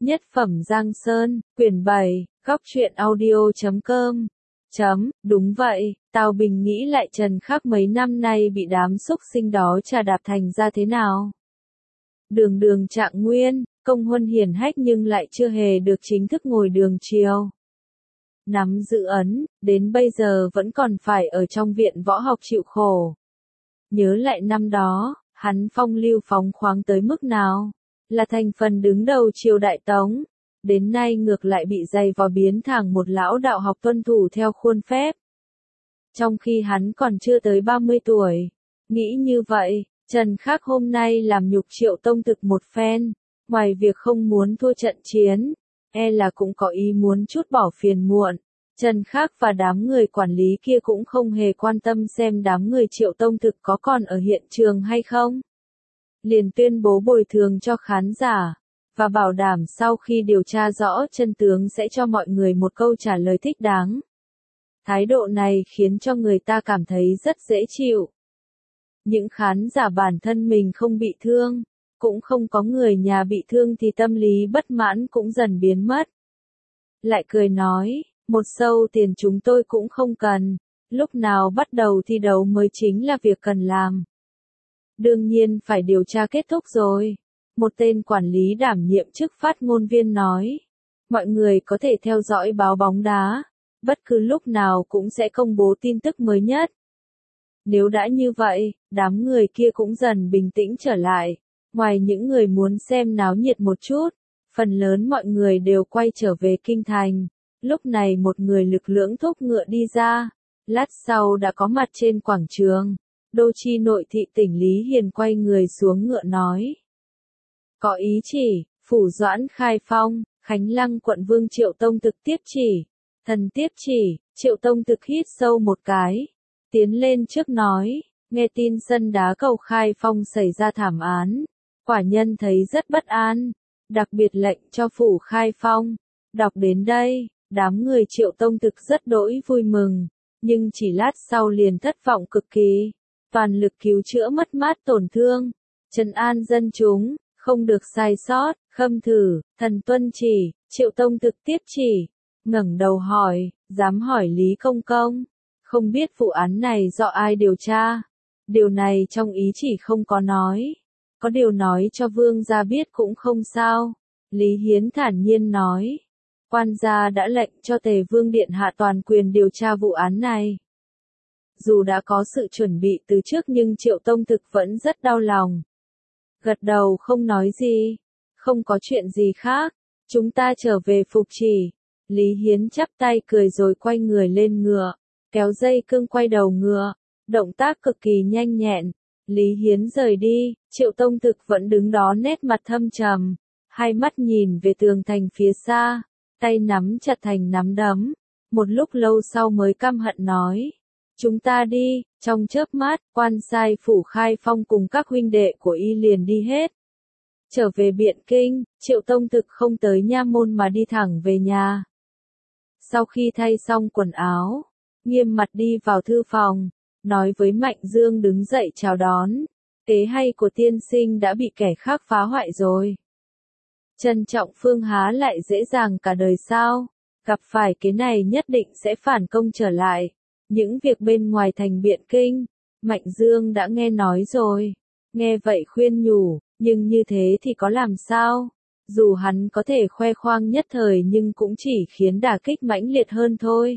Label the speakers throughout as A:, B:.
A: Nhất phẩm Giang Sơn, quyển 7, góc truyện audio.com. Đúng vậy, Tào Bình nghĩ lại Trần Khắc mấy năm nay bị đám xúc sinh đó trà đạp thành ra thế nào. Đường đường Trạng Nguyên, công huân hiển hách nhưng lại chưa hề được chính thức ngồi đường triều. Nắm giữ ấn, đến bây giờ vẫn còn phải ở trong viện võ học chịu khổ. Nhớ lại năm đó, hắn phong lưu phóng khoáng tới mức nào, là thành phần đứng đầu triều Đại Tống, đến nay ngược lại bị dày vò biến thẳng một lão đạo học tuân thủ theo khuôn phép. Trong khi hắn còn chưa tới 30 tuổi, nghĩ như vậy, Trần Khắc hôm nay làm nhục Triệu Tông Thực một phen, ngoài việc không muốn thua trận chiến, là cũng có ý muốn chút bỏ phiền muộn. Trần Khắc và đám người quản lý kia cũng không hề quan tâm xem đám người Triệu Tông Thực có còn ở hiện trường hay không. Liền tuyên bố bồi thường cho khán giả, và bảo đảm sau khi điều tra rõ chân tướng sẽ cho mọi người một câu trả lời thích đáng. Thái độ này khiến cho người ta cảm thấy rất dễ chịu. Những khán giả bản thân mình không bị thương, cũng không có người nhà bị thương thì tâm lý bất mãn cũng dần biến mất. Lại cười nói, một xu tiền chúng tôi cũng không cần, lúc nào bắt đầu thi đấu mới chính là việc cần làm. Đương nhiên phải điều tra kết thúc rồi. Một tên quản lý đảm nhiệm chức phát ngôn viên nói. Mọi người có thể theo dõi báo bóng đá. Bất cứ lúc nào cũng sẽ công bố tin tức mới nhất. Nếu đã như vậy, đám người kia cũng dần bình tĩnh trở lại. Ngoài những người muốn xem náo nhiệt một chút, phần lớn mọi người đều quay trở về kinh thành. Lúc này một người lực lưỡng thúc ngựa đi ra. Lát sau đã có mặt trên quảng trường. Đô chi nội thị tỉnh Lý Hiền quay người xuống ngựa nói. Có ý chỉ, phủ Doãn khai phong, Khánh Lăng quận Vương Triệu Tông Thực tiếp chỉ. Thần tiếp chỉ, Triệu Tông Thực hít sâu một cái. Tiến lên trước nói, nghe tin sân đá cầu khai phong xảy ra thảm án. Quả nhân thấy rất bất an. Đặc biệt lệnh cho phủ khai phong. Đọc đến đây, đám người Triệu Tông Thực rất đỗi vui mừng. Nhưng chỉ lát sau liền thất vọng cực kỳ. Toàn lực cứu chữa mất mát tổn thương. Trấn an dân chúng. Không được sai sót, khâm thử, thần tuân chỉ, Triệu Tông Thực tiếp chỉ, ngẩng đầu hỏi, dám hỏi Lý Công Công, không biết vụ án này do ai điều tra, điều này trong ý chỉ không có nói, có điều nói cho vương gia biết cũng không sao, Lý Hiến thản nhiên nói, quan gia đã lệnh cho Tề Vương Điện Hạ toàn quyền điều tra vụ án này. Dù đã có sự chuẩn bị từ trước nhưng Triệu Tông Thực vẫn rất đau lòng. Gật đầu không nói gì, không có chuyện gì khác, chúng ta trở về phục chỉ. Lý Hiến chắp tay cười rồi quay người lên ngựa, kéo dây cương quay đầu ngựa, động tác cực kỳ nhanh nhẹn. Lý Hiến rời đi, Triệu Tông Thực vẫn đứng đó nét mặt thâm trầm, hai mắt nhìn về tường thành phía xa, tay nắm chặt thành nắm đấm, một lúc lâu sau mới căm hận nói. Chúng ta đi, trong chớp mắt, quan sai phủ khai phong cùng các huynh đệ của y liền đi hết. Trở về Biện Kinh, Triệu Tông Thực không tới nha môn mà đi thẳng về nhà. Sau khi thay xong quần áo, nghiêm mặt đi vào thư phòng, nói với Mạnh Dương đứng dậy chào đón. Kế hay của tiên sinh đã bị kẻ khác phá hoại rồi. Trân Trọng Phương há lại dễ dàng cả đời sao, gặp phải cái này nhất định sẽ phản công trở lại. Những việc bên ngoài thành Biện Kinh, Mạnh Dương đã nghe nói rồi. Nghe vậy khuyên nhủ, nhưng như thế thì có làm sao? Dù hắn có thể khoe khoang nhất thời nhưng cũng chỉ khiến đả kích mãnh liệt hơn thôi.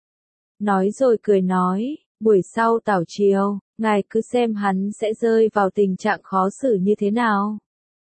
A: Nói rồi cười nói, buổi sau tảo triều, ngài cứ xem hắn sẽ rơi vào tình trạng khó xử như thế nào.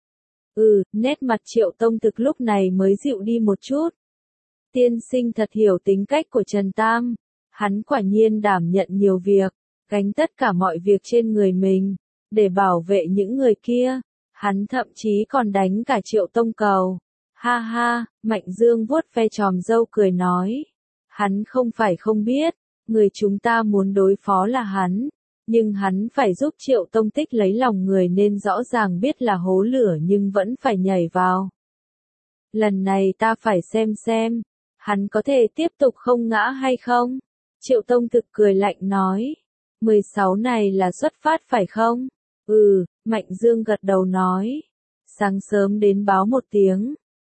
A: Nét mặt Triệu Tông Thực lúc này mới dịu đi một chút. Tiên sinh thật hiểu tính cách của Trần Tam. Hắn quả nhiên đảm nhận nhiều việc, gánh tất cả mọi việc trên người mình, để bảo vệ những người kia. Hắn thậm chí còn đánh cả Triệu Tông Cầu. Ha ha, Mạnh Dương vuốt ve chòm râu cười nói. Hắn không phải không biết, người chúng ta muốn đối phó là hắn, nhưng hắn phải giúp Triệu Tông Tích lấy lòng người nên rõ ràng biết là hố lửa nhưng vẫn phải nhảy vào. Lần này ta phải xem, hắn có thể tiếp tục không ngã hay không? Triệu Tông Thực cười lạnh nói. 16 này là xuất phát phải không? Mạnh Dương gật đầu nói. Sáng sớm đến báo một tiếng.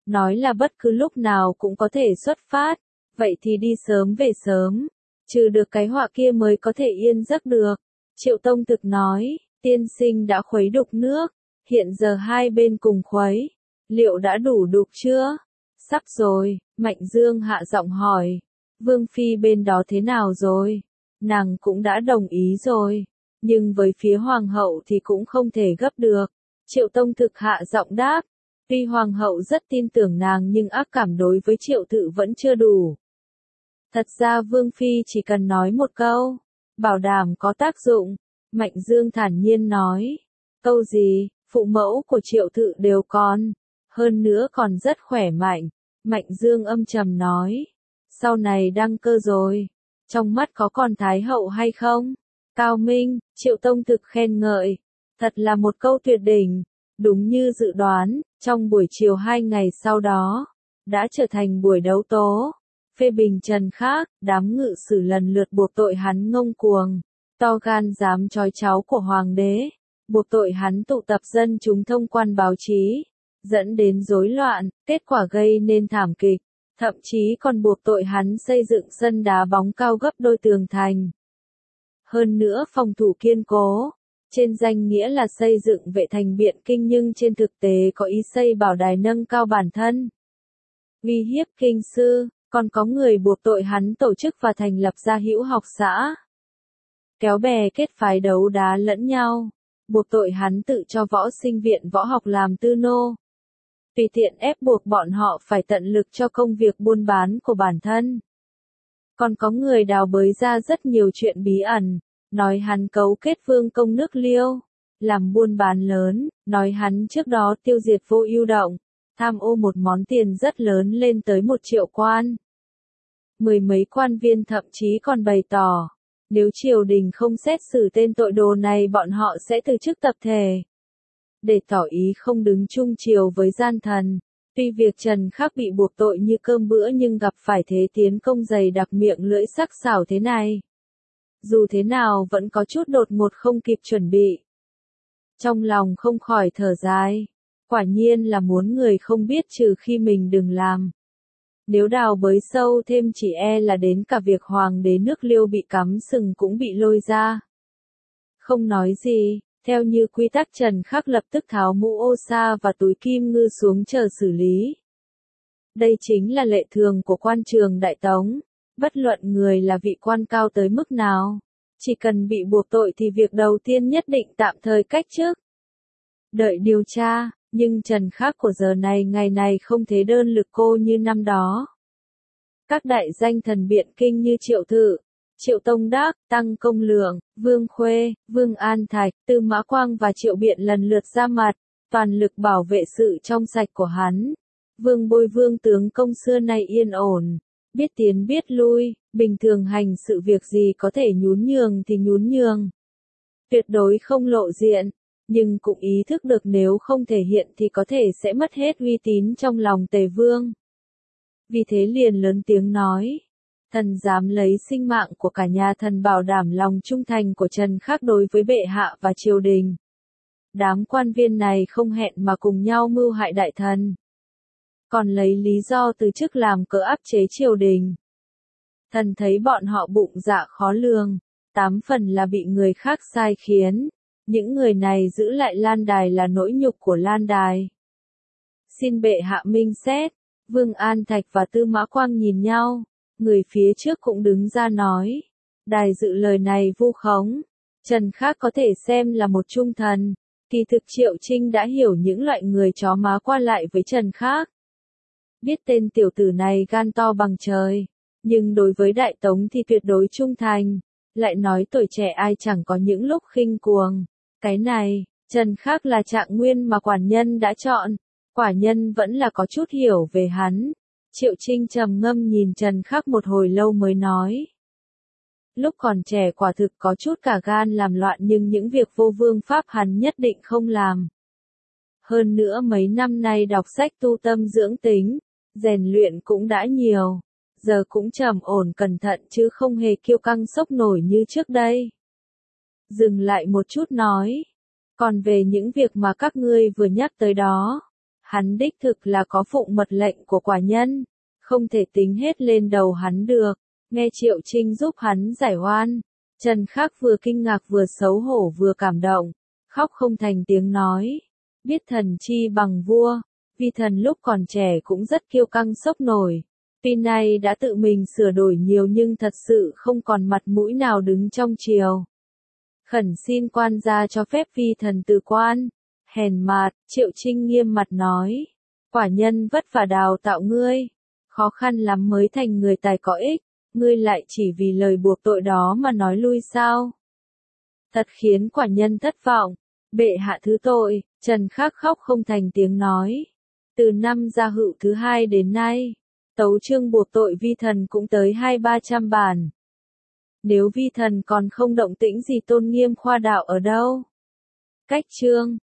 A: nói là bất cứ lúc nào cũng có thể xuất phát, vậy thì đi sớm về sớm, trừ được cái họa kia mới có thể yên giấc được. Triệu Tông Thực nói, tiên sinh đã khuấy đục nước, hiện giờ hai bên cùng khuấy, liệu đã đủ đục chưa? Sắp rồi, Mạnh Dương hạ giọng hỏi, Vương Phi bên đó thế nào rồi? Nàng cũng đã đồng ý rồi, nhưng với phía Hoàng hậu thì cũng không thể gấp được. Triệu Tông Thực hạ giọng đáp, tuy Hoàng hậu rất tin tưởng nàng nhưng ác cảm đối với Triệu Tự vẫn chưa đủ. Thật ra Vương Phi chỉ cần nói một câu, bảo đảm có tác dụng. Mạnh Dương thản nhiên nói, câu gì, phụ mẫu của Triệu Tự đều còn, hơn nữa còn rất khỏe mạnh. Mạnh Dương âm trầm nói, sau này đăng cơ rồi, trong mắt có còn Thái hậu hay không? Cao minh, Triệu Tông Thực khen ngợi, thật là một câu tuyệt đỉnh, đúng như dự đoán, trong buổi chiều 2 ngày sau đó, đã trở thành buổi đấu tố. Phê bình Trần Khác, đám ngự sử lần lượt buộc tội hắn ngông cuồng, to gan dám trói cháu của hoàng đế, buộc tội hắn tụ tập dân chúng thông quan báo chí, dẫn đến rối loạn, kết quả gây nên thảm kịch, thậm chí còn buộc tội hắn xây dựng sân đá bóng cao gấp đôi tường thành. Hơn nữa phòng thủ kiên cố, trên danh nghĩa là xây dựng vệ thành Biện Kinh nhưng trên thực tế có ý xây bảo đài nâng cao bản thân. Uy hiếp kinh sư, còn có người buộc tội hắn tổ chức và thành lập ra hữu học xã. Kéo bè kết phái đấu đá lẫn nhau, buộc tội hắn tự cho võ sinh viện võ học làm tư nô. Tùy tiện ép buộc bọn họ phải tận lực cho công việc buôn bán của bản thân. Còn có người đào bới ra rất nhiều chuyện bí ẩn, nói hắn cấu kết vương công nước Liêu, làm buôn bán lớn, nói hắn trước đó tiêu diệt Vô Ưu Động, tham ô một món tiền rất lớn lên tới 1 triệu quan. Mười mấy quan viên thậm chí còn bày tỏ, nếu triều đình không xét xử tên tội đồ này bọn họ sẽ từ chức tập thể. Để tỏ ý không đứng chung chiều với gian thần, tuy việc Trần Khắc bị buộc tội như cơm bữa nhưng gặp phải thế tiến công dày đặc miệng lưỡi sắc sảo thế này. Dù thế nào vẫn có chút đột ngột không kịp chuẩn bị. Trong lòng không khỏi thở dài, quả nhiên là muốn người không biết trừ khi mình đừng làm. Nếu đào bới sâu thêm chỉ e là đến cả việc hoàng đế nước Liêu bị cắm sừng cũng bị lôi ra. Không nói gì, theo như quy tắc Trần Khắc lập tức tháo mũ ô sa và túi kim ngư xuống chờ xử lý. Đây chính là lệ thường của quan trường Đại Tống, bất luận người là vị quan cao tới mức nào, chỉ cần bị buộc tội thì việc đầu tiên nhất định tạm thời cách chức. Đợi điều tra. Nhưng Trần Khắc của giờ này ngày này không thế đơn lực cô như năm đó. Các đại danh thần Biện Kinh như Triệu Tự, Triệu Tông Đắc, Tăng Công Lượng, Vương Khuê, Vương An Thạch, Tư Mã Quang và Triệu Biện lần lượt ra mặt, toàn lực bảo vệ sự trong sạch của hắn. Vương Bôi Vương tướng công xưa nay yên ổn, biết tiến biết lui, bình thường hành sự việc gì có thể nhún nhường thì nhún nhường. Tuyệt đối không lộ diện. Nhưng cũng ý thức được nếu không thể hiện thì có thể sẽ mất hết uy tín trong lòng Tề Vương. Vì thế liền lớn tiếng nói, thần dám lấy sinh mạng của cả nhà thần bảo đảm lòng trung thành của Trần Khắc đối với bệ hạ và triều đình. Đám quan viên này không hẹn mà cùng nhau mưu hại đại thần. Còn lấy lý do từ chức làm cớ áp chế triều đình. Thần thấy bọn họ bụng dạ khó lường, 8 phần là bị người khác sai khiến. Những người này giữ lại Lan Đài là nỗi nhục của Lan Đài. Xin bệ hạ minh xét, Vương An Thạch và Tư Mã Quang nhìn nhau, người phía trước cũng đứng ra nói. Đài dự lời này vu khống, Trần Khắc có thể xem là một trung thần, kỳ thực Triệu Trinh đã hiểu những loại người chó má qua lại với Trần Khắc. Biết tên tiểu tử này gan to bằng trời, nhưng đối với Đại Tống thì tuyệt đối trung thành, lại nói tuổi trẻ ai chẳng có những lúc khinh cuồng. Cái này, Trần Khắc là trạng nguyên mà quản nhân đã chọn, quả nhân vẫn là có chút hiểu về hắn. Triệu Trinh trầm ngâm nhìn Trần Khắc một hồi lâu mới nói. Lúc còn trẻ quả thực có chút cả gan làm loạn nhưng những việc vô vương pháp hắn nhất định không làm. Hơn nữa mấy năm nay đọc sách tu tâm dưỡng tính, rèn luyện cũng đã nhiều, giờ cũng trầm ổn cẩn thận chứ không hề kiêu căng sốc nổi như trước đây. Dừng lại một chút nói, còn về những việc mà các ngươi vừa nhắc tới đó, Hắn đích thực là có phụng mật lệnh của quả nhân, không thể tính hết lên đầu hắn được. Nghe Triệu Trinh giúp hắn giải oan, Trần Khắc vừa kinh ngạc vừa xấu hổ vừa cảm động, khóc không thành tiếng nói. Biết thần chi bằng vua, vi thần lúc còn trẻ cũng rất kiêu căng sốc nổi. Tuy nay đã tự mình sửa đổi nhiều nhưng thật sự không còn mặt mũi nào đứng trong triều. Khẩn xin quan gia cho phép vi thần từ quan. Hèn mạt, Triệu Trinh nghiêm mặt nói. Quả nhân vất vả đào tạo ngươi. Khó khăn lắm mới thành người tài có ích. Ngươi lại chỉ vì lời buộc tội đó mà nói lui sao? Thật khiến quả nhân thất vọng. Bệ hạ thứ tội, Trần Khắc khóc không thành tiếng nói. Từ năm Gia Hữu thứ 2 đến nay, tấu chương buộc tội vi thần cũng tới 200-300 bản. Nếu vi thần còn không động tĩnh gì tôn nghiêm khoa đạo ở đâu? Cách chương